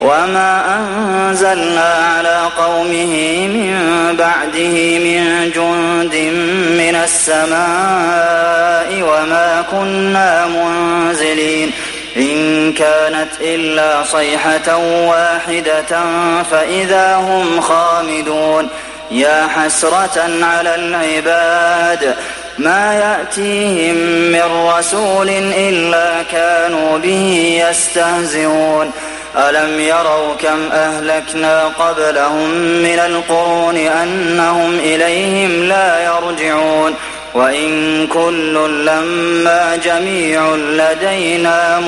وما أنزلنا على قومه من بعده من جند من السماء وما كنا منزلين إن كانت إلا صيحة واحدة فإذا هم خامدون يا حسرة على العباد ما يأتيهم من رسول إلا كانوا به يستهزئون ألم يروا كم أهلكنا قبلهم من القرون أنهم إليهم لا يرجعون وإن كل لما جميع لدينا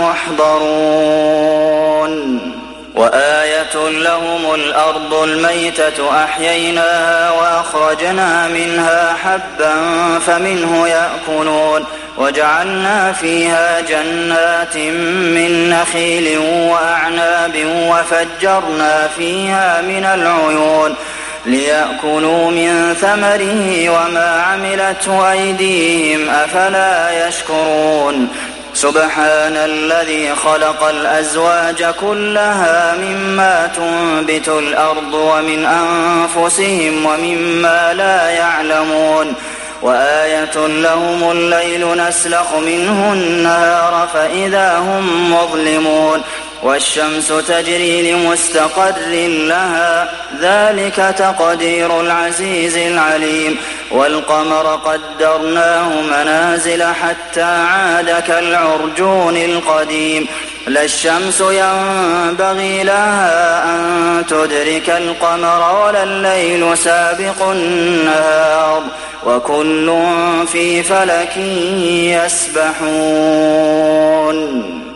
محضرون وآية لهم الأرض الميتة أحييناها وأخرجنا منها حبا فمنه يأكلون وجعلنا فيها جنات من نخيل وأعناب وفجرنا فيها من العيون ليأكلوا من ثمره وما عملته أيديهم أفلا يشكرون سبحان الذي خلق الأزواج كلها مما تنبت الأرض ومن أنفسهم ومما لا يعلمون وآية لهم الليل نسلخ منه النهار فإذا هم مظلمون والشمس تجري لمستقر لها ذلك تقدير العزيز العليم والقمر قدرناه منازل حتى عاد كالعرجون القديم لا الشمس ينبغي لها أن تدرك القمر ولا الليل سابق النهار وكل في فلك يسبحون